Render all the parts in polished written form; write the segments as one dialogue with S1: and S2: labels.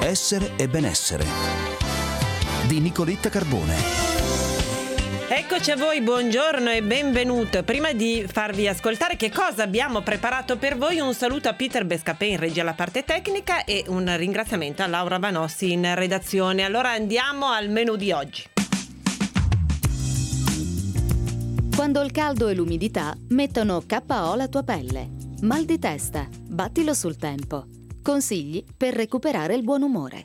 S1: essere e benessere di Nicoletta Carbone.
S2: Eccoci a voi, buongiorno e benvenuto. Prima di farvi ascoltare che cosa abbiamo preparato per voi, un saluto a Peter Bescapè in regia alla parte tecnica e un ringraziamento a Laura Vanossi in redazione. Allora andiamo al menù di oggi.
S3: Quando il caldo e l'umidità mettono KO la tua pelle. Mal di testa, battilo sul tempo. Consigli per recuperare il buon umore.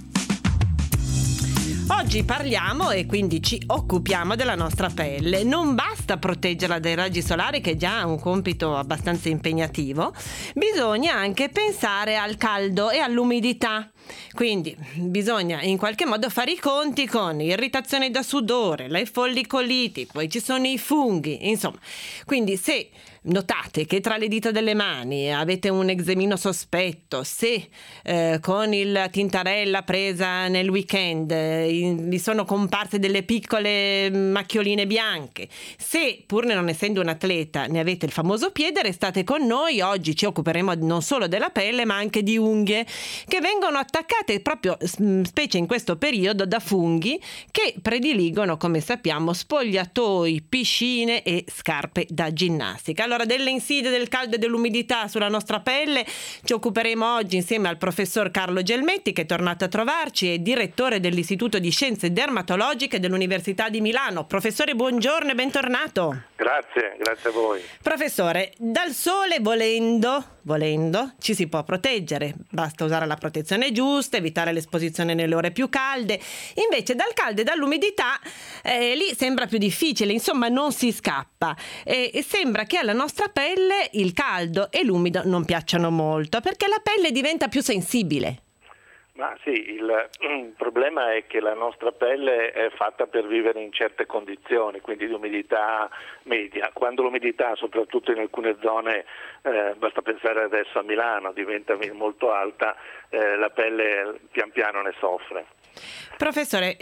S2: Oggi parliamo e quindi ci occupiamo della nostra pelle. Non basta proteggerla dai raggi solari, che è già un compito abbastanza impegnativo, bisogna anche pensare al caldo e all'umidità. Quindi bisogna in qualche modo fare i conti con irritazione da sudore, le follicoliti, poi ci sono i funghi, insomma. Quindi se notate che tra le dita delle mani avete un eczemino sospetto, se con il tintarella presa nel weekend vi sono comparse delle piccole macchioline bianche, se pur non essendo un atleta ne avete il famoso piede, restate con noi. Oggi ci occuperemo non solo della pelle ma anche di unghie che vengono attaccate proprio specie in questo periodo da funghi che prediligono, come sappiamo, spogliatoi, piscine e scarpe da ginnastica. Allora, delle insidie del caldo e dell'umidità sulla nostra pelle ci occuperemo oggi insieme al professor Carlo Gelmetti, che è tornato a trovarci, è direttore dell'Istituto di Scienze Dermatologiche dell'Università di Milano. Professore, buongiorno e bentornato.
S4: Grazie a voi.
S2: Professore, dal sole volendo ci si può proteggere, basta usare la protezione giusta, evitare l'esposizione nelle ore più calde. Invece dal caldo e dall'umidità lì sembra più difficile, insomma non si scappa e sembra che alla nostra pelle il caldo e l'umido non piacciono molto, perché la pelle diventa più sensibile.
S4: Ma sì, il problema è che la nostra pelle è fatta per vivere in certe condizioni, quindi di umidità media. Quando l'umidità, soprattutto in alcune zone, basta pensare adesso a Milano, diventa molto alta, la pelle pian piano ne soffre.
S2: Professore,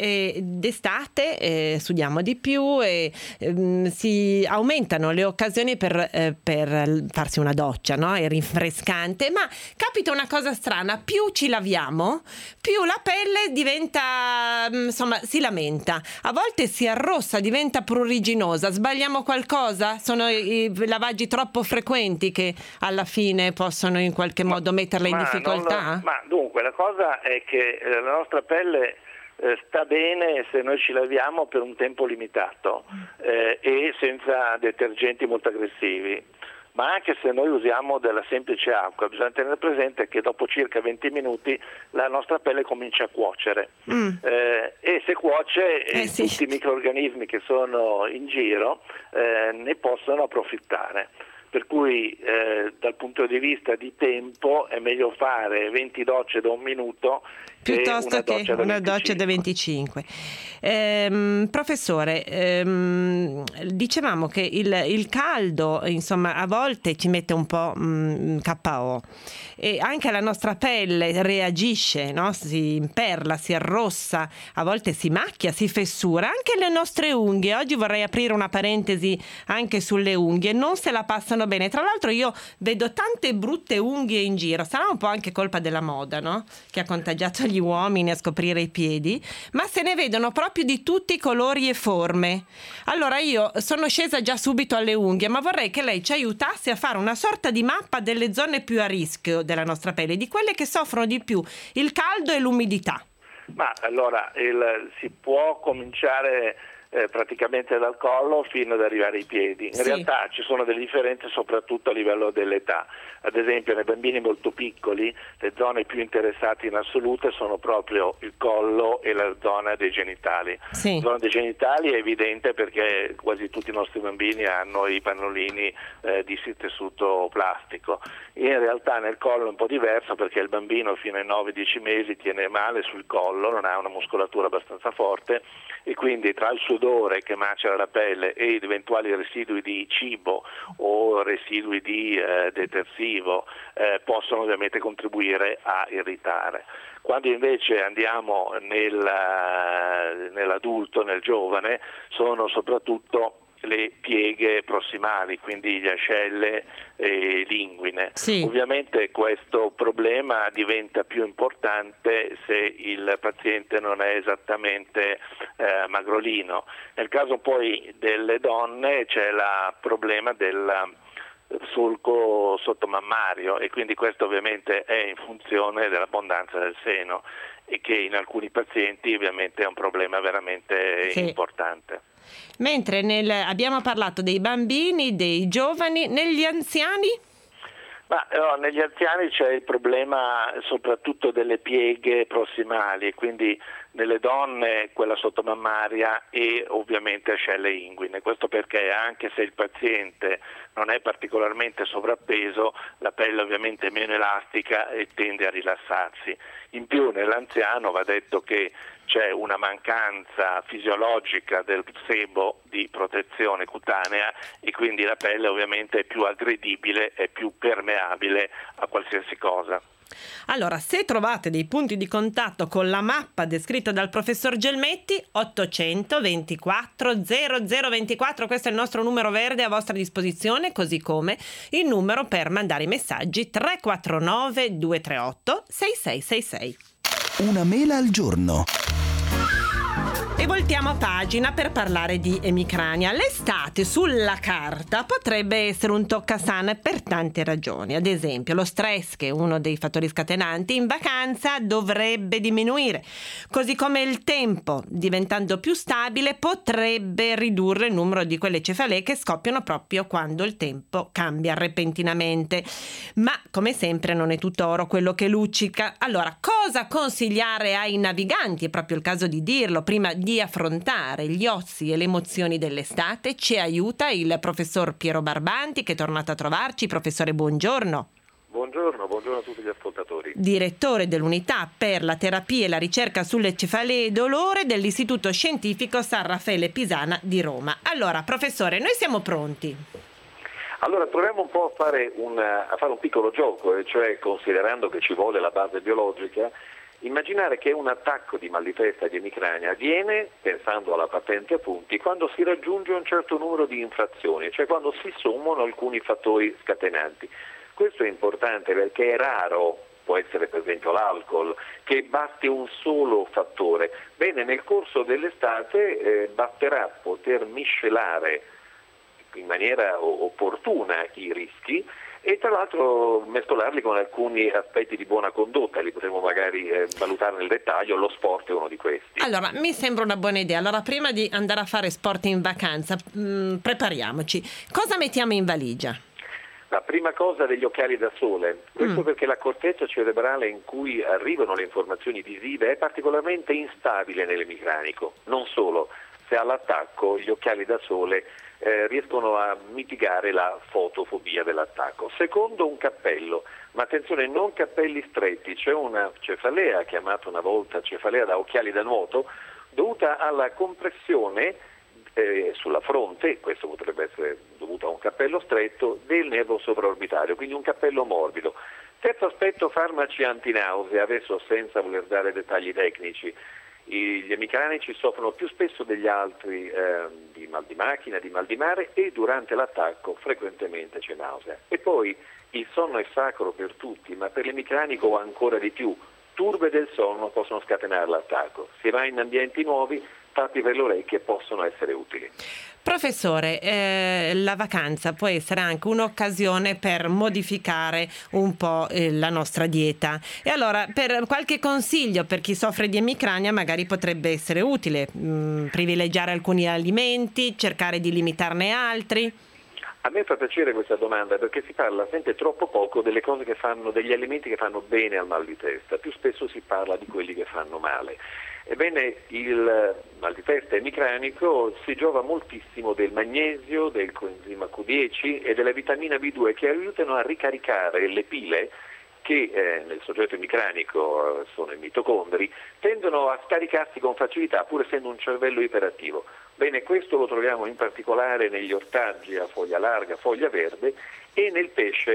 S2: d'estate studiamo di più e si aumentano le occasioni per farsi una doccia, no? È rinfrescante, ma capita una cosa strana: più ci laviamo, più la pelle diventa, si lamenta. A volte si arrossa, diventa pruriginosa. Sbagliamo qualcosa? Sono i lavaggi troppo frequenti che alla fine possono in qualche modo metterla in difficoltà?
S4: Ma dunque, la cosa è che la nostra pelle sta bene se noi ci laviamo per un tempo limitato e senza detergenti molto aggressivi, ma anche se noi usiamo della semplice acqua bisogna tenere presente che dopo circa 20 minuti la nostra pelle comincia a cuocere e se cuoce tutti i microrganismi che sono in giro ne possono approfittare. Per cui dal punto di vista di tempo è meglio fare 20 docce da un minuto
S2: piuttosto che una doccia da 25. Professore, dicevamo che il caldo, insomma, a volte ci mette un po' KO e anche la nostra pelle reagisce, no? Si imperla, si arrossa, a volte si macchia, si fessura, anche le nostre unghie. Oggi vorrei aprire una parentesi anche sulle unghie, non se la passano bene. Tra l'altro io vedo tante brutte unghie in giro, sarà un po' anche colpa della moda, no? Che ha contagiato gli uomini a scoprire i piedi, ma se ne vedono proprio di tutti i colori e forme. Allora io sono scesa già subito alle unghie, ma vorrei che lei ci aiutasse a fare una sorta di mappa delle zone più a rischio della nostra pelle, di quelle che soffrono di più il caldo e l'umidità.
S4: Ma allora si può cominciare praticamente dal collo fino ad arrivare ai piedi. In realtà ci sono delle differenze soprattutto a livello dell'età. Ad esempio nei bambini molto piccoli le zone più interessate in assoluto sono proprio il collo e la zona dei genitali. La zona dei genitali è evidente perché quasi tutti i nostri bambini hanno i pannolini di tessuto plastico. In realtà nel collo è un po' diverso perché il bambino fino ai 9-10 mesi tiene male sul collo, non ha una muscolatura abbastanza forte e quindi tra il sudore che macera la pelle e gli eventuali residui di cibo o residui di detersivo possono ovviamente contribuire a irritare. Quando invece andiamo nell'adulto, nel giovane, sono soprattutto le pieghe prossimali, quindi gli ascelle e l'inguine.
S2: Sì.
S4: Ovviamente questo problema diventa più importante se il paziente non è esattamente magrolino. Nel caso poi delle donne c'è il problema del solco sottomammario, e quindi questo ovviamente è in funzione dell'abbondanza del seno, e che in alcuni pazienti ovviamente è un problema veramente importante.
S2: Mentre abbiamo parlato dei bambini, dei giovani, negli anziani?
S4: Negli anziani c'è il problema soprattutto delle pieghe prossimali, quindi nelle donne quella sottomammaria e ovviamente ascelle inguine. Questo perché anche se il paziente non è particolarmente sovrappeso, la pelle ovviamente è meno elastica e tende a rilassarsi. In più nell'anziano va detto che c'è una mancanza fisiologica del sebo di protezione cutanea, e quindi la pelle ovviamente è più aggredibile e più permeabile a qualsiasi cosa.
S2: Allora, se trovate dei punti di contatto con la mappa descritta dal professor Gelmetti, 824 0024, questo è il nostro numero verde a vostra disposizione, così come il numero per mandare i messaggi 349 238 6666.
S1: Una mela al giorno.
S2: E voltiamo pagina per parlare di emicrania. L'estate sulla carta potrebbe essere un toccasana per tante ragioni. Ad esempio, lo stress, che è uno dei fattori scatenanti, in vacanza dovrebbe diminuire. Così come il tempo, diventando più stabile, potrebbe ridurre il numero di quelle cefalee che scoppiano proprio quando il tempo cambia repentinamente. Ma, come sempre, non è tutto oro quello che luccica. Allora, cosa consigliare ai naviganti? È proprio il caso di dirlo. Prima di affrontare gli ozi e le emozioni dell'estate ci aiuta il professor Piero Barbanti, che è tornato a trovarci. Professore, buongiorno.
S5: Buongiorno a tutti gli ascoltatori.
S2: Direttore dell'unità per la terapia e la ricerca sulle cefalee e dolore dell'Istituto Scientifico San Raffaele Pisana di Roma. Allora, professore, noi siamo pronti.
S5: Allora, proviamo un po' a fare un piccolo gioco, cioè, considerando che ci vuole la base biologica, immaginare che un attacco di mal di testa e di emicrania avviene, pensando alla patente a punti, quando si raggiunge un certo numero di infrazioni, cioè quando si sommano alcuni fattori scatenanti. Questo è importante perché è raro, può essere per esempio l'alcol, che basti un solo fattore. Bene, nel corso dell'estate basterà poter miscelare in maniera opportuna i rischi, e tra l'altro mescolarli con alcuni aspetti di buona condotta, li potremo magari valutare nel dettaglio. Lo sport è uno di questi.
S2: Allora, mi sembra una buona idea. Allora, prima di andare a fare sport in vacanza, prepariamoci. Cosa mettiamo in valigia?
S5: La prima cosa, degli occhiali da sole, questo perché la corteccia cerebrale in cui arrivano le informazioni visive è particolarmente instabile nell'emicranico. Non solo, se all'attacco gli occhiali da sole riescono a mitigare la fotofobia dell'attacco. Secondo, un cappello, ma attenzione, non cappelli stretti. C'è una cefalea chiamata una volta cefalea da occhiali da nuoto, dovuta alla compressione sulla fronte, questo potrebbe essere dovuto a un cappello stretto, del nervo sovraorbitario, quindi un cappello morbido. Terzo aspetto, farmaci antinausea, adesso senza voler dare dettagli tecnici. Gli emicranici soffrono più spesso degli altri di mal di macchina, di mal di mare, e durante l'attacco frequentemente c'è nausea. E poi il sonno è sacro per tutti, ma per l'emicranico ancora di più. Turbe del sonno possono scatenare l'attacco. Si va in ambienti nuovi, tappi per le orecchie possono essere utili.
S2: Professore, la vacanza può essere anche un'occasione per modificare un po' la nostra dieta. E allora, per qualche consiglio per chi soffre di emicrania, magari potrebbe essere utile privilegiare alcuni alimenti, cercare di limitarne altri.
S5: A me fa piacere questa domanda, perché si parla sempre troppo poco delle cose che fanno, degli alimenti che fanno bene al mal di testa. Più spesso si parla di quelli che fanno male. Ebbene, il mal di testa emicranico si giova moltissimo del magnesio, del coenzima Q10 e della vitamina B2, che aiutano a ricaricare le pile che nel soggetto emicranico sono i mitocondri, tendono a scaricarsi con facilità pur essendo un cervello iperattivo. Bene, questo lo troviamo in particolare negli ortaggi a foglia larga, foglia verde, e nel pesce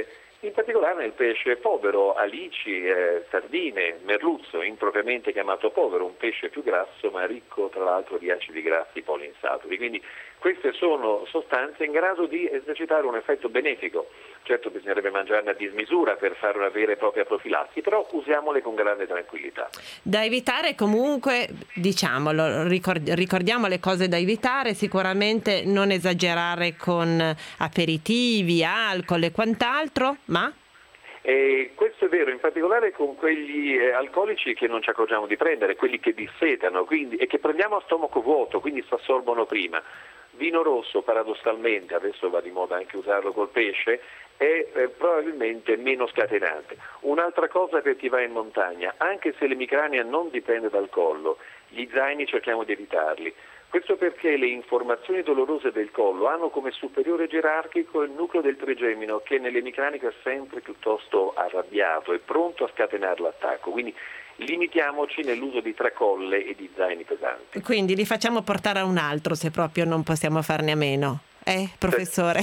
S5: in particolare nel pesce povero, alici, sardine, merluzzo, impropriamente chiamato povero, un pesce più grasso ma ricco tra l'altro di acidi grassi poliinsaturi. Quindi queste sono sostanze in grado di esercitare un effetto benefico. Certo bisognerebbe mangiarne a dismisura per fare una vera e propria profilassi, però usiamole con grande tranquillità.
S2: Da evitare comunque, diciamolo, ricordiamo le cose da evitare, sicuramente non esagerare con aperitivi, alcol e quant'altro, ma?
S5: Questo è vero, in particolare con quegli alcolici che non ci accorgiamo di prendere, quelli che dissetano e che prendiamo a stomaco vuoto, quindi si assorbono prima. Vino rosso, paradossalmente, adesso va di moda anche usarlo col pesce, è probabilmente meno scatenante. Un'altra cosa per chi va in montagna, anche se l'emicrania non dipende dal collo, gli zaini cerchiamo di evitarli. Questo perché le informazioni dolorose del collo hanno come superiore gerarchico il nucleo del trigemino, che nell'emicranico è sempre piuttosto arrabbiato e pronto a scatenare l'attacco. Quindi limitiamoci nell'uso di tracolle e di zaini pesanti.
S2: Quindi li facciamo portare a un altro se proprio non possiamo farne a meno. Professore?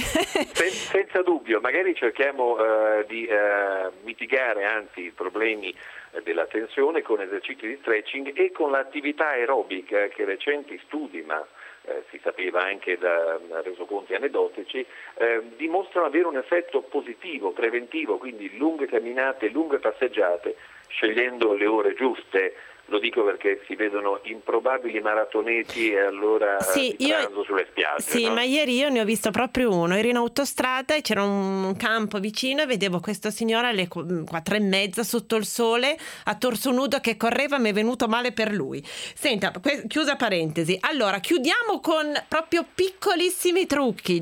S5: Senza dubbio, magari cerchiamo di mitigare anzi i problemi della tensione con esercizi di stretching e con l'attività aerobica che recenti studi, ma si sapeva anche da resoconti aneddotici, dimostrano avere un effetto positivo, preventivo, quindi lunghe camminate, lunghe passeggiate, scegliendo le ore giuste. Lo dico perché si vedono improbabili maratoneti e allora pranzo sulle spiagge.
S2: Sì,
S5: no?
S2: Ma ieri io ne ho visto proprio uno. Ero in autostrada e c'era un campo vicino e vedevo questo signore alle 4:30 sotto il sole a torso nudo che correva. Mi è venuto male per lui. Senta, chiusa parentesi. Allora, chiudiamo con proprio piccolissimi trucchi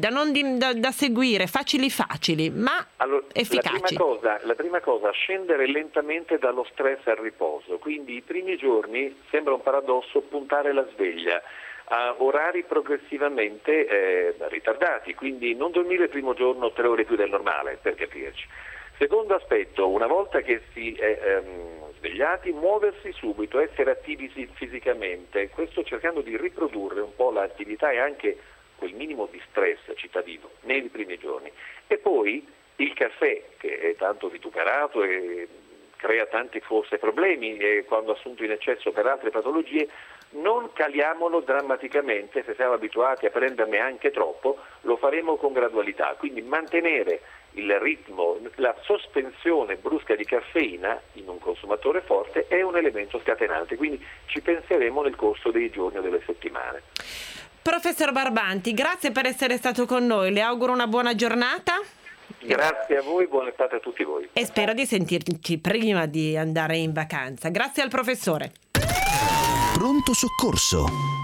S2: da seguire, facili, ma efficaci.
S5: La prima cosa, scendere lentamente dallo stress al riposo. Quindi i primi giorni, sembra un paradosso, puntare la sveglia a orari progressivamente ritardati, quindi non dormire il primo giorno 3 ore più del normale, per capirci. Secondo aspetto, una volta che si è svegliati, muoversi subito, essere attivi fisicamente, questo cercando di riprodurre un po' l'attività e anche quel minimo di stress cittadino nei primi giorni. E poi il caffè, che è tanto vituperato e crea tanti forse problemi quando assunto in eccesso per altre patologie, non caliamolo drammaticamente. Se siamo abituati a prenderne anche troppo, lo faremo con gradualità, quindi mantenere il ritmo, la sospensione brusca di caffeina in un consumatore forte è un elemento scatenante, quindi ci penseremo nel corso dei giorni o delle settimane.
S2: Professor Barbanti, grazie per essere stato con noi, le auguro una buona giornata.
S5: Grazie a voi, buona estate a tutti voi.
S2: E spero di sentirci prima di andare in vacanza. Grazie al professore.
S1: Pronto soccorso.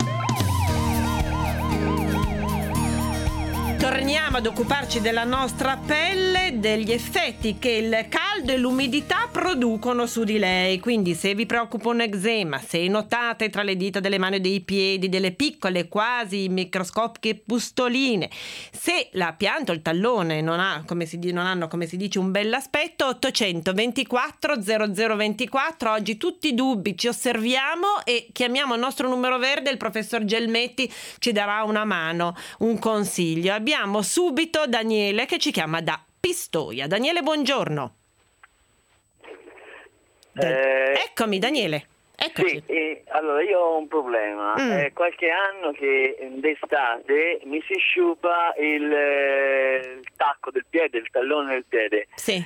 S2: Torniamo ad occuparci della nostra pelle, degli effetti che il caldo e l'umidità producono su di lei. Quindi se vi preoccupa un eczema, se notate tra le dita delle mani e dei piedi delle piccole, quasi microscopiche pustoline, se la pianta o il tallone non hanno, come si dice, un bell'aspetto, 824 0024. Oggi tutti i dubbi ci osserviamo e chiamiamo il nostro numero verde, il professor Gelmetti ci darà una mano, un consiglio. Abbiamo subito Daniele che ci chiama da Pistoia. Daniele, buongiorno. Eccomi Daniele. Eccoci.
S6: Sì, allora io ho un problema. È qualche anno che d'estate mi si sciupa il tacco del piede, il tallone del piede.
S2: Sì.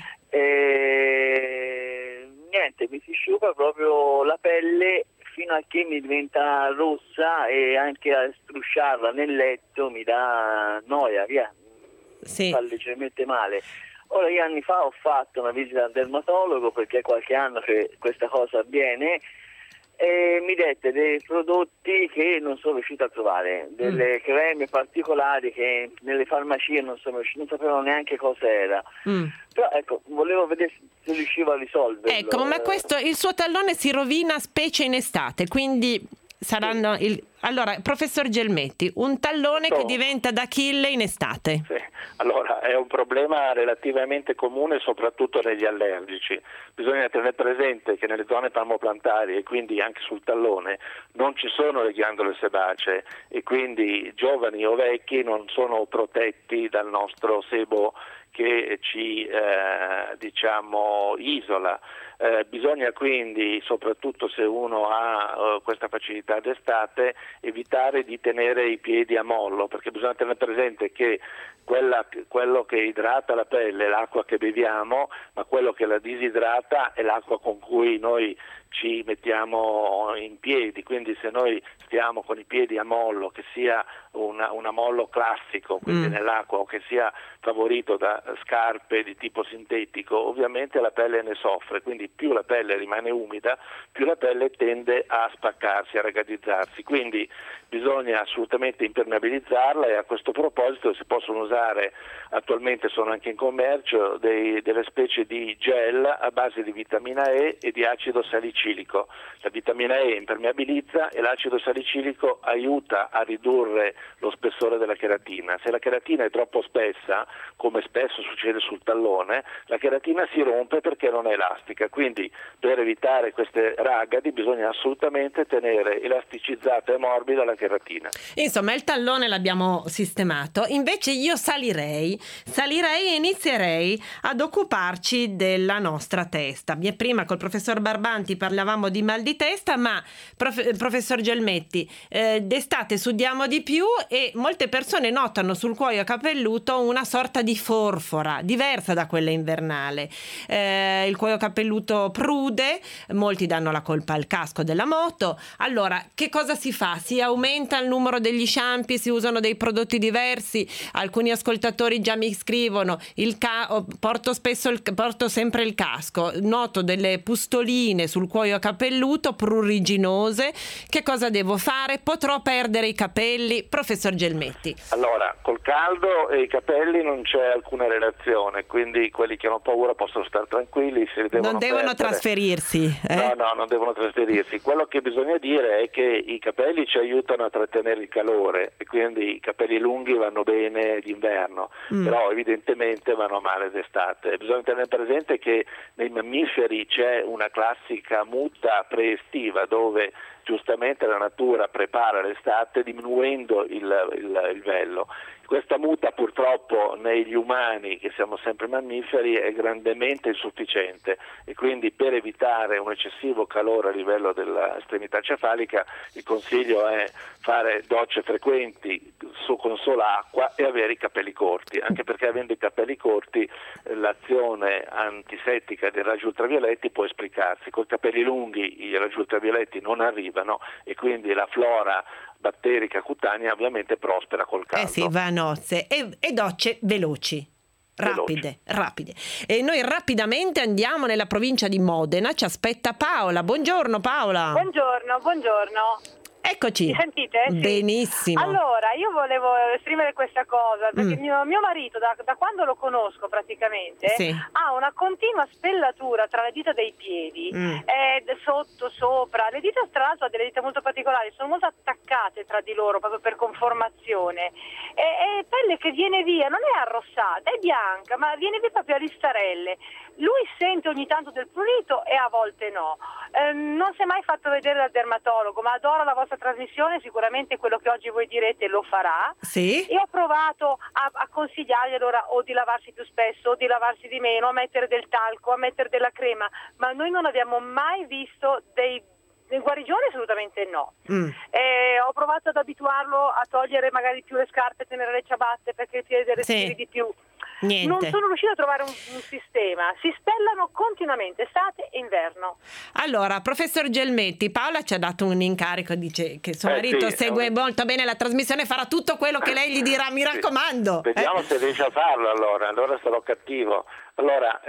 S6: Niente, mi si sciupa proprio la pelle fino a che mi diventa rossa e anche a strusciarla nel letto mi dà noia, via.
S2: Sì.
S6: Fa leggermente male. Ora, io anni fa ho fatto una visita al dermatologo perché è qualche anno che questa cosa avviene e mi dette dei prodotti che non sono riuscito a trovare, delle creme particolari che nelle farmacie non sapevo neanche cosa era. Però ecco, volevo vedere se riuscivo a risolverlo.
S2: Ecco, ma questo, il suo tallone si rovina specie in estate, quindi saranno allora, professor Gelmetti, un tallone che diventa d'Achille in estate.
S4: Sì. Allora, è un problema relativamente comune soprattutto negli allergici. Bisogna tenere presente che nelle zone palmoplantari e quindi anche sul tallone non ci sono le ghiandole sebacee e quindi giovani o vecchi non sono protetti dal nostro sebo che ci isola. Bisogna quindi, soprattutto se uno ha questa facilità d'estate, evitare di tenere i piedi a mollo, perché bisogna tenere presente che quello che idrata la pelle è l'acqua che beviamo, ma quello che la disidrata è l'acqua con cui noi ci mettiamo in piedi. Quindi se noi stiamo con i piedi a mollo, che sia un mollo classico, quindi nell'acqua, o che sia favorito da scarpe di tipo sintetico, ovviamente la pelle ne soffre. Quindi più la pelle rimane umida, più la pelle tende a spaccarsi, a ragadizzarsi. Quindi bisogna assolutamente impermeabilizzarla, e a questo proposito si possono usare, attualmente sono anche in commercio, delle specie di gel a base di vitamina E e di acido salicilico. La vitamina E impermeabilizza e l'acido salicilico aiuta a ridurre lo spessore della cheratina. Se la cheratina è troppo spessa, come spesso succede sul tallone, la cheratina si rompe perché non è elastica. Quindi per evitare queste ragadi bisogna assolutamente tenere elasticizzata e morbida la cheratina.
S2: Insomma, il tallone l'abbiamo sistemato. Invece io salirei e inizierei ad occuparci della nostra testa. Prima col professor Barbanti parlavamo di mal di testa, ma professor Gelmetti, d'estate sudiamo di più e molte persone notano sul cuoio capelluto una sorta di forfora diversa da quella invernale. Il cuoio capelluto prude, molti danno la colpa al casco della moto. Allora, che cosa si fa? Si aumenta il numero degli shampoo, si usano dei prodotti diversi. Alcuni ascoltatori già mi scrivono: porto sempre il casco, noto delle pustoline sul cuoio capelluto pruriginose. Che cosa devo fare? Potrò perdere i capelli? Professor Gelmetti.
S4: Allora, col caldo e i capelli non c'è alcuna relazione, quindi quelli che hanno paura possono stare tranquilli, non devono
S2: trasferirsi.
S4: No, non devono trasferirsi. Quello che bisogna dire è che i capelli ci aiutano a trattenere il calore, e quindi i capelli lunghi vanno bene d'inverno, però evidentemente vanno male d'estate. Bisogna tenere presente che nei mammiferi c'è una classica muta preestiva, dove giustamente la natura prepara l'estate diminuendo il vello. Questa muta purtroppo negli umani, che siamo sempre mammiferi, è grandemente insufficiente, e quindi per evitare un eccessivo calore a livello dell'estremità cefalica il consiglio è fare docce frequenti con sola acqua e avere i capelli corti, anche perché avendo i capelli corti l'azione antisettica dei raggi ultravioletti può esplicarsi. Con i capelli lunghi i raggi ultravioletti non arrivano, e quindi la flora batterica cutanea ovviamente prospera col caldo.
S2: Sì, va a nozze. E docce veloci. Rapide. E noi rapidamente andiamo nella provincia di Modena. Ci aspetta Paola. Buongiorno Paola.
S7: Buongiorno.
S2: Eccoci.
S7: Mi sentite? Sì.
S2: Benissimo.
S7: Allora, io volevo esprimere questa cosa, perché mio marito, da quando lo conosco praticamente, ha una continua spellatura tra le dita dei piedi, sotto, sopra. Le dita, tra l'altro, ha delle dita molto particolari, sono molto attaccate tra di loro, proprio per conformazione. E pelle che viene via, non è arrossata, è bianca, ma viene via proprio a listarelle. Lui sente ogni tanto del prurito e a volte no. Non si è mai fatto vedere dal dermatologo, ma adora la vostra trasmissione, sicuramente quello che oggi voi direte lo farà.
S2: Sì.
S7: E ho provato a consigliargli allora o di lavarsi più spesso o di lavarsi di meno, a mettere del talco, a mettere della crema, ma noi non abbiamo mai visto dei guarigioni, assolutamente no. Ho provato ad abituarlo a togliere magari più le scarpe, tenere le ciabatte perché i piedi respiri di più.
S2: Niente.
S7: Non sono riuscita a trovare un sistema. Si stellano continuamente, estate e inverno.
S2: Allora, professor Gelmetti, Paola ci ha dato un incarico, dice che suo marito segue molto bene la trasmissione, farà tutto quello che lei gli dirà, mi raccomando.
S4: Vediamo se riesce a farlo, allora sarò cattivo. Allora,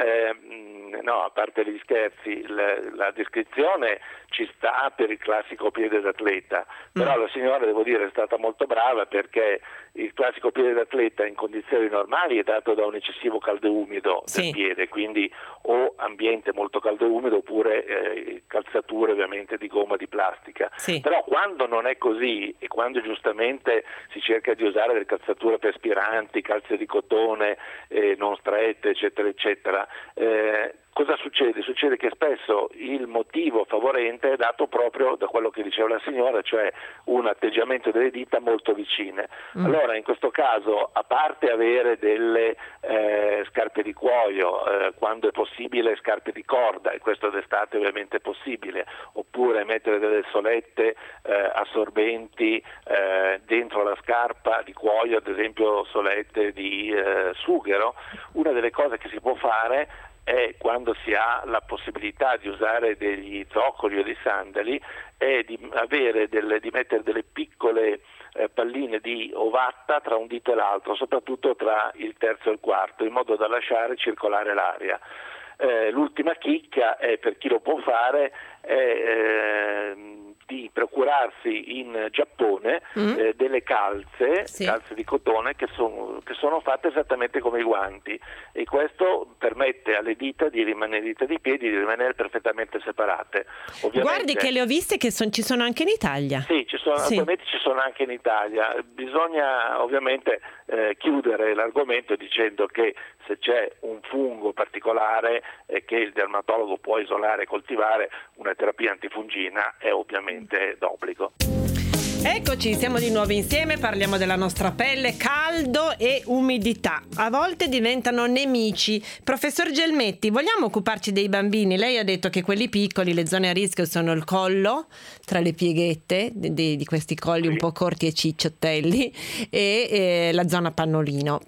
S4: no, a parte gli scherzi, la descrizione ci sta per il classico piede d'atleta, però la signora, devo dire, è stata molto brava, perché il classico piede d'atleta in condizioni normali è dato da un eccessivo caldo e umido del piede, quindi o ambiente molto caldo e umido oppure calzature ovviamente di gomma, di plastica. Però quando non è così, e quando giustamente si cerca di usare delle calzature perspiranti, calze di cotone non strette, eccetera, cosa succede? Succede che spesso il motivo favorente è dato proprio da quello che diceva la signora, cioè un atteggiamento delle dita molto vicine. Allora in questo caso, a parte avere delle scarpe di cuoio, quando è possibile scarpe di corda, e questo d'estate ovviamente è possibile, oppure mettere delle solette assorbenti dentro la scarpa di cuoio, ad esempio solette di sughero, una delle cose che si può fare è, quando si ha la possibilità di usare degli zoccoli o dei sandali, è di mettere delle piccole palline di ovatta tra un dito e l'altro, soprattutto tra il terzo e il quarto, in modo da lasciare circolare l'aria. L'ultima chicca è, per chi lo può fare, è di procurarsi in Giappone delle calze di cotone che sono fatte esattamente come i guanti, e questo permette alle dita di piedi di rimanere perfettamente separate. Ovviamente,
S2: guardi che le ho viste che ci sono anche in Italia.
S4: Sì, attualmente ci sono anche in Italia. Bisogna ovviamente chiudere l'argomento dicendo che se c'è un fungo particolare che il dermatologo può isolare e coltivare, una terapia antifungina è ovviamente d'obbligo.
S2: Eccoci, siamo di nuovo insieme, parliamo della nostra pelle, caldo e umidità. A volte diventano nemici. Professor Gelmetti, vogliamo occuparci dei bambini? Lei ha detto che quelli piccoli, le zone a rischio sono il collo, tra le pieghette di questi colli un po' corti e cicciottelli, e la zona pannolino.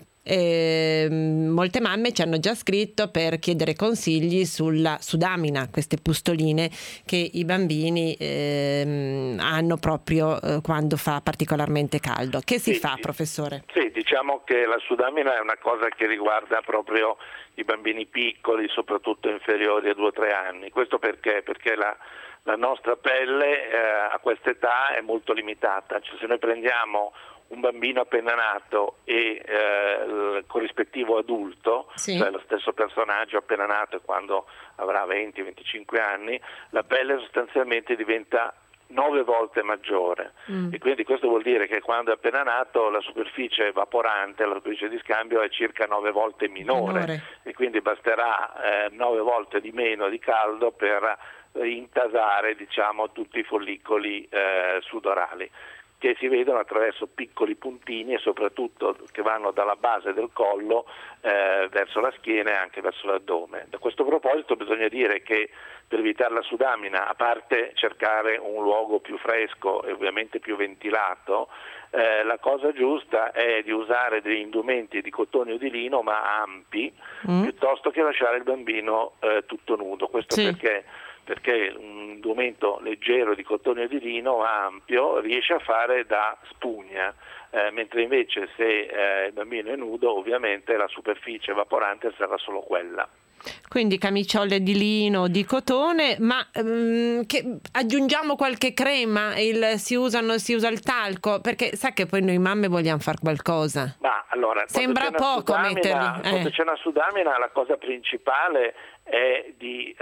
S2: Molte mamme ci hanno già scritto per chiedere consigli sulla sudamina, queste pustoline che i bambini hanno proprio quando fa particolarmente caldo. Che si fa, professore?
S4: Sì, diciamo che la sudamina è una cosa che riguarda proprio i bambini piccoli, soprattutto inferiori a 2 o 3 anni. Questo perché la nostra pelle a questa età è molto limitata, cioè, se noi prendiamo un bambino appena nato e il corrispettivo adulto, cioè lo stesso personaggio appena nato e quando avrà 20-25 anni, la pelle sostanzialmente diventa 9 volte maggiore, e quindi questo vuol dire che quando è appena nato la superficie evaporante, la superficie di scambio è circa 9 volte minore. E quindi basterà 9 volte di meno di caldo per intasare, diciamo, tutti i follicoli sudorali, che si vedono attraverso piccoli puntini e soprattutto che vanno dalla base del collo verso la schiena e anche verso l'addome. Da questo proposito bisogna dire che per evitare la sudamina, a parte cercare un luogo più fresco e ovviamente più ventilato, la cosa giusta è di usare degli indumenti di cotone o di lino ma ampi, piuttosto che lasciare il bambino tutto nudo. Questo perché un indumento leggero di cotone o di lino ampio riesce a fare da spugna, mentre invece se il bambino è nudo ovviamente la superficie evaporante sarà solo quella.
S2: Quindi camiciole di lino, di cotone, ma che aggiungiamo qualche crema, si usa il talco, perché sa che poi noi mamme vogliamo fare qualcosa.
S4: Ma allora,
S2: sembra poco metterli.
S4: Quando c'è una sudamina, la cosa principale è di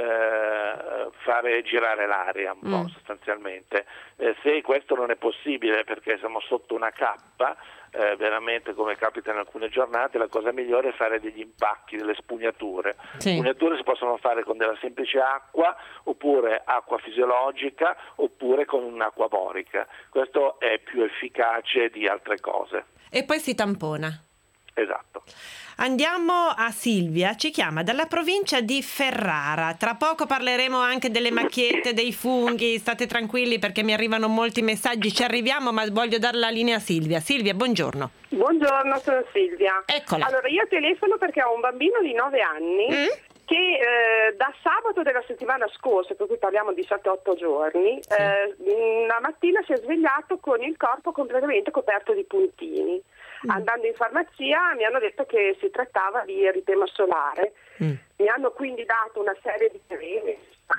S4: fare girare l'aria un po' sostanzialmente. Se questo non è possibile perché siamo sotto una cappa, veramente come capita in alcune giornate, la cosa migliore è fare degli impacchi, delle spugnature. Spugnature si possono fare con della semplice acqua, oppure acqua fisiologica, oppure con un'acqua borica. Questo è più efficace di altre cose.
S2: E poi si tampona.
S4: Esatto.
S2: Andiamo a Silvia, ci chiama dalla provincia di Ferrara. Tra poco parleremo anche delle macchiette, dei funghi. State tranquilli perché mi arrivano molti messaggi, ci arriviamo, ma voglio dare la linea a Silvia. Silvia, buongiorno.
S8: Buongiorno, sono Silvia.
S2: Eccola.
S8: Allora, io telefono perché ho un bambino di 9 anni che da sabato della settimana scorsa, per cui parliamo di 7-8 giorni, una mattina si è svegliato con il corpo completamente coperto di puntini. Andando in farmacia mi hanno detto che si trattava di eritema solare. Mi hanno quindi dato una serie di creme,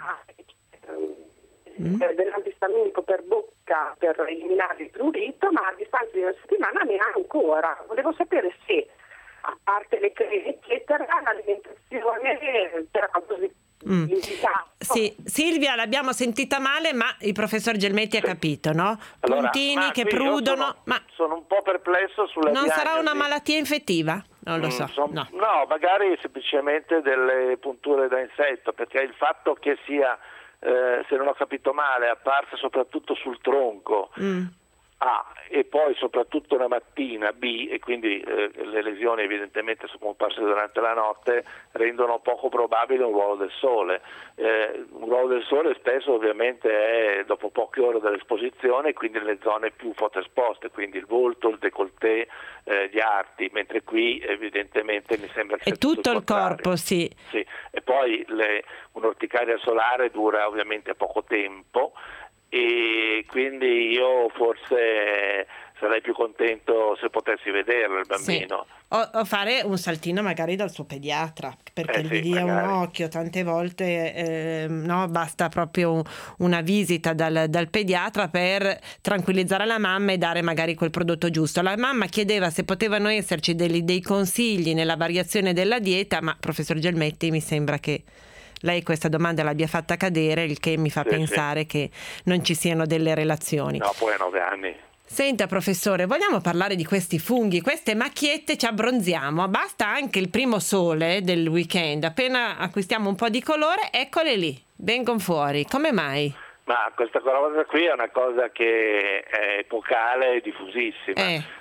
S8: dell'antistaminico per bocca per eliminare il prurito, ma a distanza di una settimana ne ha ancora. Volevo sapere se, a parte le creme eccetera, l'alimentazione era così.
S2: Sì, Silvia, l'abbiamo sentita male, ma il professor Gelmetti ha capito, no?
S4: Allora,
S2: puntini che prudono,
S4: sono un po' perplesso sulla
S2: non
S4: diagnosi.
S2: Sarà una malattia infettiva? Non lo so.
S4: No, magari semplicemente delle punture da insetto, perché il fatto che sia, se non ho capito male, apparsa soprattutto sul tronco, A, e poi soprattutto una mattina, B, e quindi le lesioni evidentemente sono comparse durante la notte, rendono poco probabile un ruolo del sole. Un ruolo del sole spesso ovviamente è dopo poche ore dell'esposizione, quindi nelle zone più fotoesposte, quindi il volto, il décolleté, gli arti, mentre qui evidentemente mi sembra che
S2: è tutto il corpo, sì.
S4: E poi un'orticaria solare dura ovviamente poco tempo, e quindi io forse sarei più contento se potessi vederlo il bambino.
S2: Sì. O fare un saltino magari dal suo pediatra, perché gli dia un occhio. Tante volte basta proprio una visita dal pediatra per tranquillizzare la mamma e dare magari quel prodotto giusto. La mamma chiedeva se potevano esserci dei consigli nella variazione della dieta, ma professor Gelmetti mi sembra che lei questa domanda l'abbia fatta cadere, il che mi fa pensare che non ci siano delle relazioni.
S4: No, poi a 9 anni.
S2: Senta professore, vogliamo parlare di questi funghi, queste macchiette, ci abbronziamo, basta anche il primo sole del weekend, appena acquistiamo un po' di colore, eccole lì, vengono fuori, come mai?
S4: Ma questa cosa qui è una cosa che è epocale e diffusissima.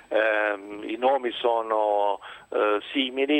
S4: I nomi sono simili,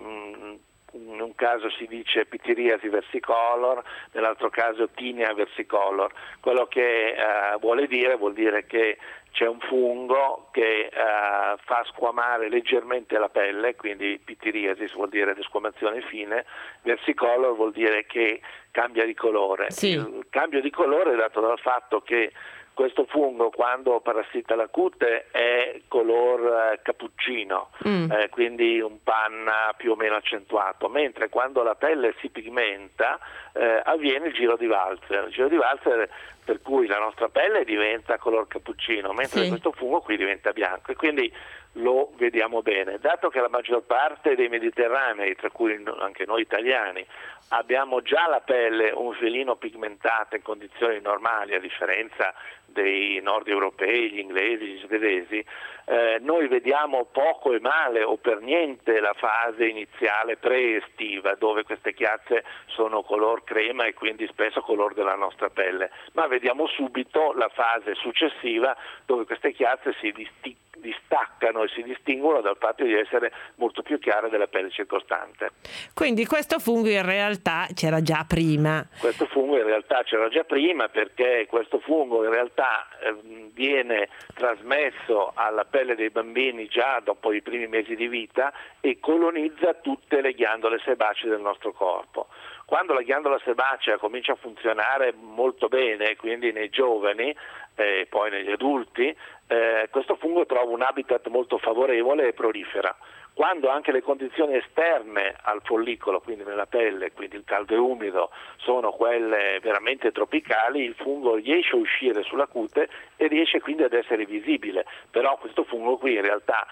S4: in un caso si dice Pityriasi versicolor, nell'altro caso Tinea versicolor. Quello che vuol dire che c'è un fungo che fa squamare leggermente la pelle, quindi Pityriasis vuol dire desquamazione fine, versicolor vuol dire che cambia di colore.
S2: Sì.
S4: Il cambio di colore è dato dal fatto che questo fungo, quando parassita la cute, è color cappuccino, quindi un panna più o meno accentuato, mentre quando la pelle si pigmenta avviene il giro di valzer, per cui la nostra pelle diventa color cappuccino, mentre questo fungo qui diventa bianco, e quindi lo vediamo bene. Dato che la maggior parte dei mediterranei, tra cui anche noi italiani, abbiamo già la pelle un filino pigmentata in condizioni normali, a differenza dei nord europei, gli inglesi, gli svedesi, noi vediamo poco e male o per niente la fase iniziale pre-estiva, dove queste chiazze sono color crema e quindi spesso color della nostra pelle, ma vediamo subito la fase successiva, dove queste chiazze si distaccano e si distinguono dal fatto di essere molto più chiare della pelle circostante.
S2: Quindi questo fungo in realtà c'era già prima.
S4: Questo fungo in realtà c'era già prima, perché questo fungo in realtà viene trasmesso alla pelle dei bambini già dopo i primi mesi di vita e colonizza tutte le ghiandole sebacee del nostro corpo. Quando la ghiandola sebacea comincia a funzionare molto bene, quindi nei giovani e poi negli adulti, questo fungo trova un habitat molto favorevole e prolifera. Quando anche le condizioni esterne al follicolo, quindi nella pelle, quindi il caldo e umido, sono quelle veramente tropicali, il fungo riesce a uscire sulla cute e riesce quindi ad essere visibile. Però questo fungo qui in realtà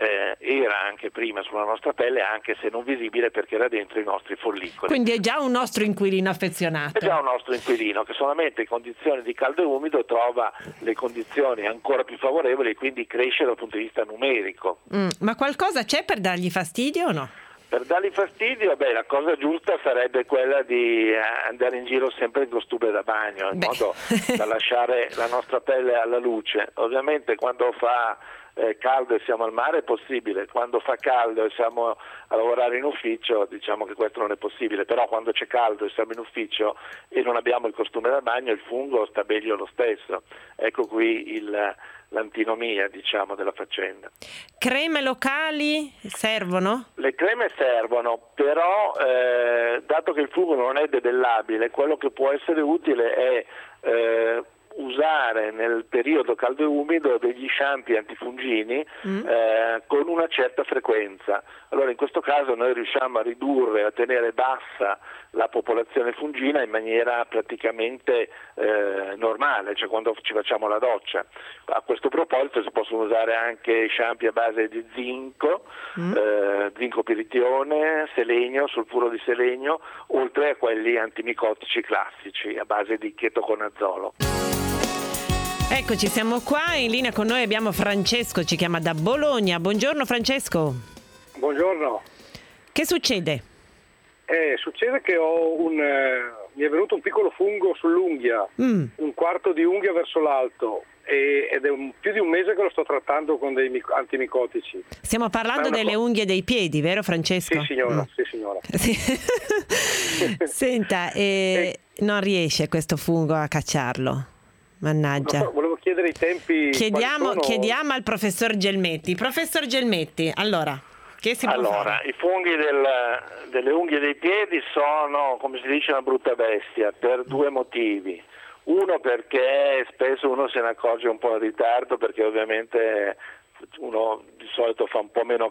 S4: era anche prima sulla nostra pelle, anche se non visibile perché era dentro i nostri follicoli.
S2: Quindi è già un nostro inquilino affezionato.
S4: È già un nostro inquilino che solamente in condizioni di caldo e umido trova le condizioni ancora più favorevoli e quindi cresce dal punto di vista numerico.
S2: Ma qualcosa c'è per dargli fastidio o no?
S4: Per dargli fastidio, la cosa giusta sarebbe quella di andare in giro sempre in costume da bagno, in modo da lasciare la nostra pelle alla luce. Ovviamente quando fa caldo e siamo al mare è possibile, quando fa caldo e siamo a lavorare in ufficio diciamo che questo non è possibile, però quando c'è caldo e siamo in ufficio e non abbiamo il costume da bagno, il fungo sta meglio lo stesso. Ecco qui l'antinomia diciamo della faccenda.
S2: Creme locali servono?
S4: Le creme servono, però dato che il fungo non è debellabile, quello che può essere utile è usare nel periodo caldo e umido degli shampoo antifungini con una certa frequenza. Allora in questo caso noi riusciamo a ridurre, a tenere bassa la popolazione fungina in maniera praticamente normale, cioè quando ci facciamo la doccia. A questo proposito si possono usare anche shampoo a base di zinco, zinco piritione, selenio, sulfuro di selenio, oltre a quelli antimicotici classici a base di chetoconazolo.
S2: Eccoci, siamo qua, in linea con noi abbiamo Francesco, ci chiama da Bologna. Buongiorno Francesco.
S9: Buongiorno.
S2: Che succede?
S9: Succede che mi è venuto un piccolo fungo sull'unghia, un quarto di unghia verso l'alto, ed è più di un mese che lo sto trattando con dei antimicotici.
S2: Stiamo parlando delle unghie dei piedi, vero Francesco?
S9: Sì signora, sì signora.
S2: Sì. Senta, non riesce questo fungo a cacciarlo? Mannaggia.
S9: Volevo chiedere i tempi.
S2: Chiediamo al professor Gelmetti. Professor Gelmetti, allora, che si può fare?
S4: I funghi delle unghie dei piedi sono, come si dice, una brutta bestia per due motivi. Uno, perché spesso uno se ne accorge un po' in ritardo, perché ovviamente uno di solito fa un po' meno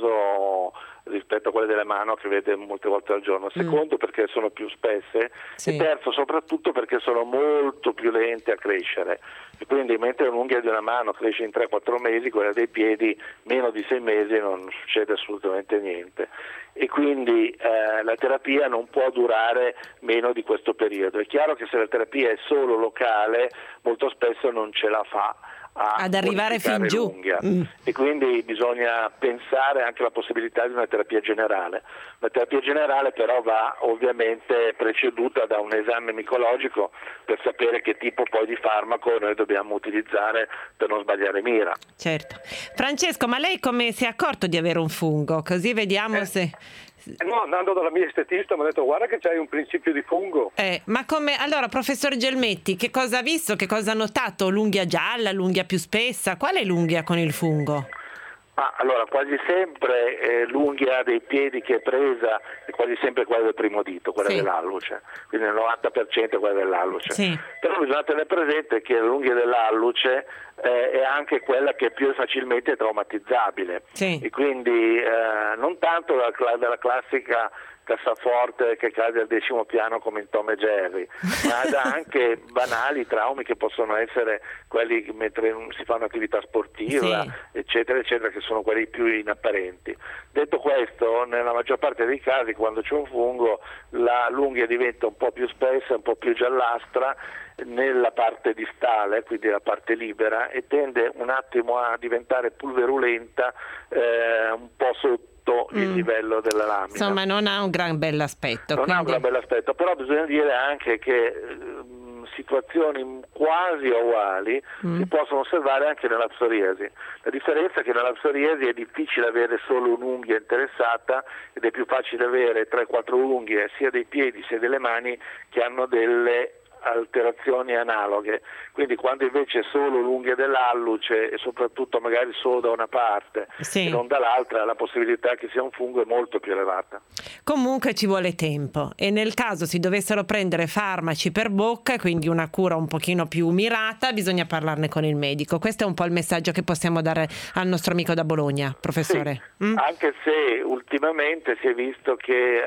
S4: caso rispetto a quelle delle mani che vede molte volte al giorno. Secondo, perché sono più spesse. Sì. E terzo, soprattutto perché sono molto più lente a crescere, e quindi mentre un'unghia di una mano cresce in 3-4 mesi, quella dei piedi meno di 6 mesi non succede assolutamente niente, e quindi la terapia non può durare meno di questo periodo. È chiaro che se la terapia è solo locale, molto spesso non ce la fa ad arrivare fin giù, e quindi bisogna pensare anche alla possibilità di una terapia generale. La terapia generale però va ovviamente preceduta da un esame micologico per sapere che tipo poi di farmaco noi dobbiamo utilizzare per non sbagliare mira.
S2: Certo. Francesco, ma lei come si è accorto di avere un fungo? Così vediamo se...
S9: No, andando dalla mia estetista mi ha detto: guarda che c'hai un principio di fungo.
S2: Ma come? Allora, professor Gelmetti, che cosa ha visto? Che cosa ha notato? L'unghia gialla, l'unghia più spessa? Qual è l'unghia con il fungo?
S4: Allora, quasi sempre l'unghia dei piedi che è presa è quasi sempre quella del primo dito, quella dell'alluce, quindi il 90% è quella dell'alluce. Sì. Però bisogna tenere presente che l'unghia dell'alluce è anche quella che è più facilmente traumatizzabile, e quindi non tanto dalla classica cassaforte che cade al 10° piano come in Tom e Jerry, ma da anche banali traumi che possono essere quelli mentre si fa un'attività sportiva, eccetera eccetera, che sono quelli più inapparenti. Detto questo, nella maggior parte dei casi, quando c'è un fungo, l'unghia diventa un po' più spessa, un po' più giallastra nella parte distale, quindi la parte libera, e tende un attimo a diventare pulverulenta un po' sotto il livello della lamina.
S2: Insomma, non ha un gran bell'aspetto.
S4: Non ha un gran bell'aspetto, però bisogna dire anche che situazioni quasi uguali si possono osservare anche nella psoriasi. La differenza è che nella psoriasi è difficile avere solo un'unghia interessata ed è più facile avere 3-4 unghie sia dei piedi sia delle mani che hanno delle alterazioni analoghe. Quindi quando invece è solo l'unghia dell'alluce, e soprattutto magari solo da una parte e non dall'altra, la possibilità che sia un fungo è molto più elevata.
S2: Comunque ci vuole tempo, e nel caso si dovessero prendere farmaci per bocca, quindi una cura un pochino più mirata, bisogna parlarne con il medico. Questo è un po' il messaggio che possiamo dare al nostro amico da Bologna, professore.
S4: Anche se ultimamente si è visto che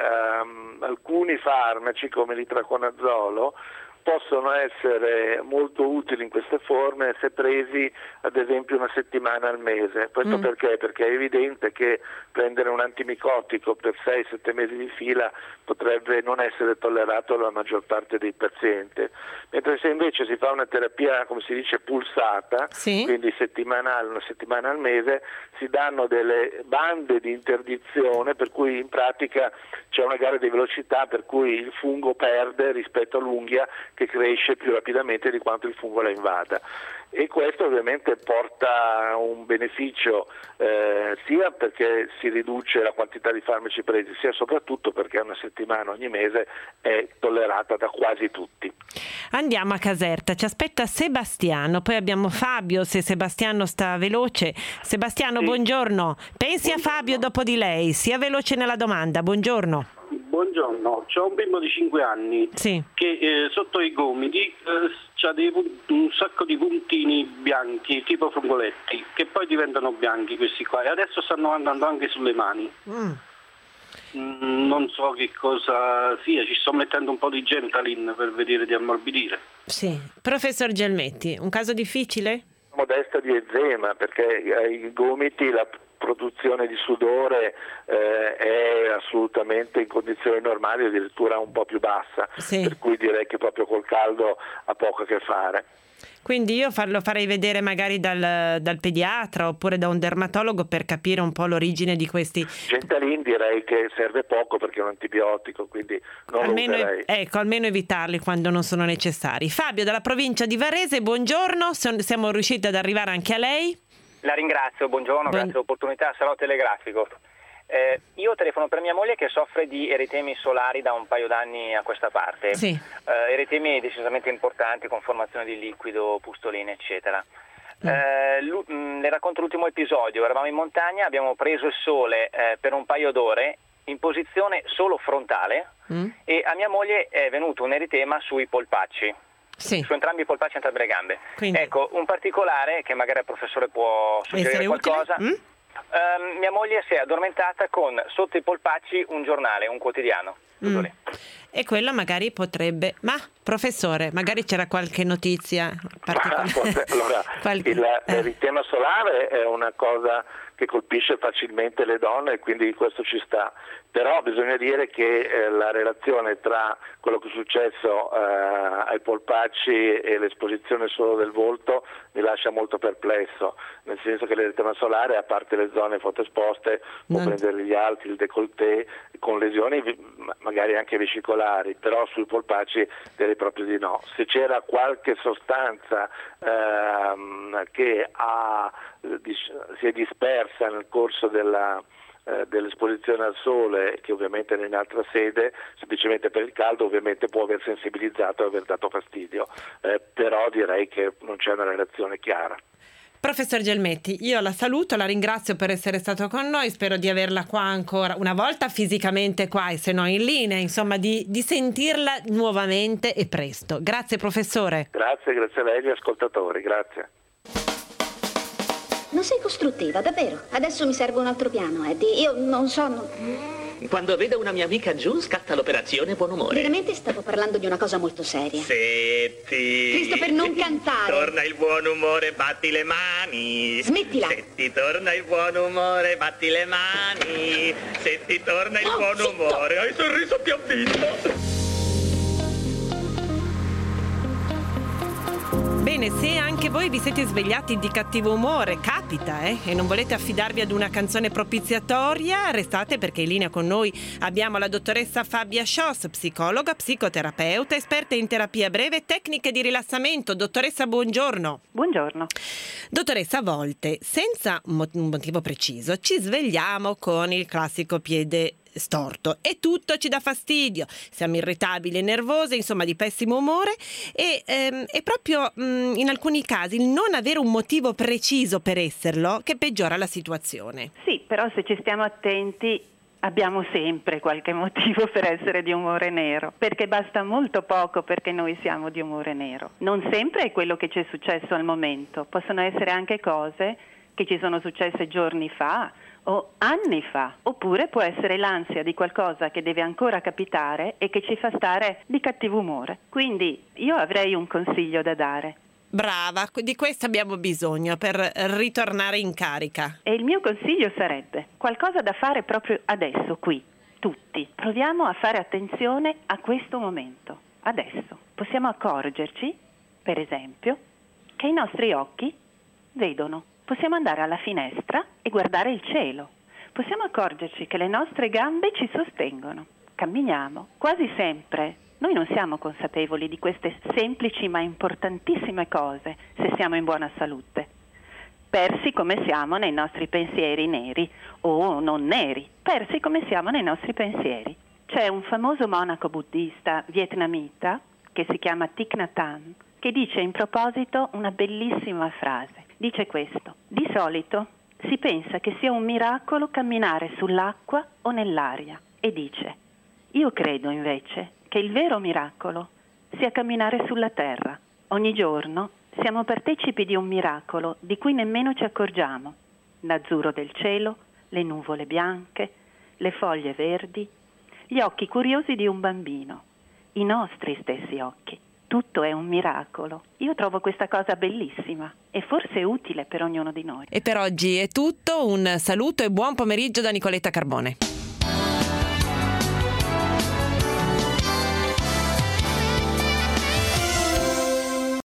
S4: alcuni farmaci come l'itraconazolo possono essere molto utili in queste forme se presi ad esempio una settimana al mese. Questo perché? Perché è evidente che prendere un antimicotico per 6-7 mesi di fila potrebbe non essere tollerato dalla maggior parte dei pazienti, mentre se invece si fa una terapia, come si dice, pulsata, quindi settimanale, una settimana al mese, si danno delle bande di interdizione per cui in pratica c'è una gara di velocità per cui il fungo perde rispetto all'unghia che cresce più rapidamente di quanto il fungo la invada, e questo ovviamente porta un beneficio sia perché si riduce la quantità di farmaci presi, sia soprattutto perché una settimana ogni mese è tollerata da quasi tutti.
S2: Andiamo a Caserta, ci aspetta Sebastiano, poi abbiamo Fabio, se Sebastiano sta veloce. Sebastiano, buongiorno. Pensi a Fabio dopo di lei, sia veloce nella domanda. Buongiorno.
S10: Buongiorno, c'ho un bimbo di 5 anni che sotto i gomiti c'ha un sacco di puntini bianchi, tipo fungoletti, che poi diventano bianchi questi qua, e adesso stanno andando anche sulle mani. Non so che cosa sia, ci sto mettendo un po' di Gentalin per vedere di ammorbidire.
S2: Professor Gelmetti, un caso difficile?
S4: Modesta di eczema, perché i gomiti produzione di sudore è assolutamente in condizioni normali, addirittura un po' più bassa, per cui direi che proprio col caldo ha poco a che fare.
S2: Quindi io lo farei vedere magari dal pediatra oppure da un dermatologo per capire un po' l'origine di questi.
S4: Gentalin direi che serve poco perché è un antibiotico, quindi non lo userei.
S2: Almeno evitarli quando non sono necessari. Fabio dalla provincia di Varese, buongiorno, siamo riusciti ad arrivare anche a lei.
S11: La ringrazio, buongiorno, grazie dell'opportunità, sarò telegrafico. Io telefono per mia moglie che soffre di eritemi solari da un paio d'anni a questa parte. Eritemi decisamente importanti con formazione di liquido, pustoline eccetera. Le racconto l'ultimo episodio. Eravamo in montagna, abbiamo preso il sole per un paio d'ore in posizione solo frontale e a mia moglie è venuto un eritema sui polpacci. Su entrambi i polpacci e entrambe le gambe.
S2: Quindi.
S11: Ecco, un particolare che magari il professore può suggerire qualcosa. Mia moglie si è addormentata con sotto i polpacci un giornale, un quotidiano.
S2: E quello magari potrebbe. Ma professore, magari c'era qualche notizia particolare?
S4: Allora, l'eritema solare è una cosa che colpisce facilmente le donne e quindi questo ci sta, però bisogna dire che la relazione tra quello che è successo ai polpacci e l'esposizione solo del volto mi lascia molto perplesso, nel senso che l'eritema solare, a parte le zone fotoesposte, può prendere gli alti, il décolleté, con lesioni magari anche vescicolari, però sui polpacci direi proprio di no. Se c'era qualche sostanza che si è dispersa nel corso dell'esposizione al sole, che ovviamente è in altra sede, semplicemente per il caldo, ovviamente può aver sensibilizzato e aver dato fastidio, però direi che non c'è una relazione chiara.
S2: Professor Gelmetti, io la saluto, la ringrazio per essere stato con noi, spero di averla qua ancora una volta fisicamente qua e se no in linea, insomma di sentirla nuovamente e presto. Grazie professore.
S4: Grazie a lei e agli ascoltatori, grazie.
S12: Non sei costruttiva, davvero. Adesso mi serve un altro piano, Eddie. Io non so...
S13: Quando vedo una mia amica giù, scatta l'operazione buon umore.
S12: Veramente stavo parlando di una cosa molto seria.
S13: Setti.
S12: Christopher, non cantare.
S13: Torna il buon umore, batti le mani.
S12: Smettila.
S13: Setti, torna il buon umore, batti le mani. Setti, torna il buon umore. Hai il sorriso più visto.
S2: Bene, se anche voi vi siete svegliati di cattivo umore, capita, e non volete affidarvi ad una canzone propiziatoria, restate perché in linea con noi abbiamo la dottoressa Fabia Scios, psicologa, psicoterapeuta, esperta in terapia breve e tecniche di rilassamento. Dottoressa, buongiorno.
S14: Buongiorno.
S2: Dottoressa, a volte, senza un motivo preciso, ci svegliamo con il classico piede storto e tutto ci dà fastidio, siamo irritabili e nervose, insomma di pessimo umore e proprio in alcuni casi il non avere un motivo preciso per esserlo che peggiora la situazione.
S14: Sì, però se ci stiamo attenti abbiamo sempre qualche motivo per essere di umore nero, perché basta molto poco perché noi siamo di umore nero. Non sempre è quello che ci è successo al momento, possono essere anche cose che ci sono successe giorni fa o anni fa, oppure può essere l'ansia di qualcosa che deve ancora capitare e che ci fa stare di cattivo umore. Quindi io avrei un consiglio da dare.
S2: Brava, di questo abbiamo bisogno per ritornare in carica.
S14: E il mio consiglio sarebbe qualcosa da fare proprio adesso, qui, tutti. Proviamo a fare attenzione a questo momento, adesso. Possiamo accorgerci, per esempio, che i nostri occhi vedono. Possiamo andare alla finestra e guardare il cielo. Possiamo accorgerci che le nostre gambe ci sostengono. Camminiamo. Quasi sempre noi non siamo consapevoli di queste semplici ma importantissime cose se siamo in buona salute. Persi come siamo nei nostri pensieri neri o non neri. Persi come siamo nei nostri pensieri. C'è un famoso monaco buddista vietnamita che si chiama Thich Nhat Hanh che dice in proposito una bellissima frase. Dice questo: di solito si pensa che sia un miracolo camminare sull'acqua o nell'aria e dice: io credo invece che il vero miracolo sia camminare sulla terra. Ogni giorno siamo partecipi di un miracolo di cui nemmeno ci accorgiamo. L'azzurro del cielo, le nuvole bianche, le foglie verdi, gli occhi curiosi di un bambino, i nostri stessi occhi. tutto è un miracolo. Io trovo questa cosa bellissima e forse utile per ognuno di noi.
S2: E per oggi è tutto, un saluto e buon pomeriggio da Nicoletta Carbone.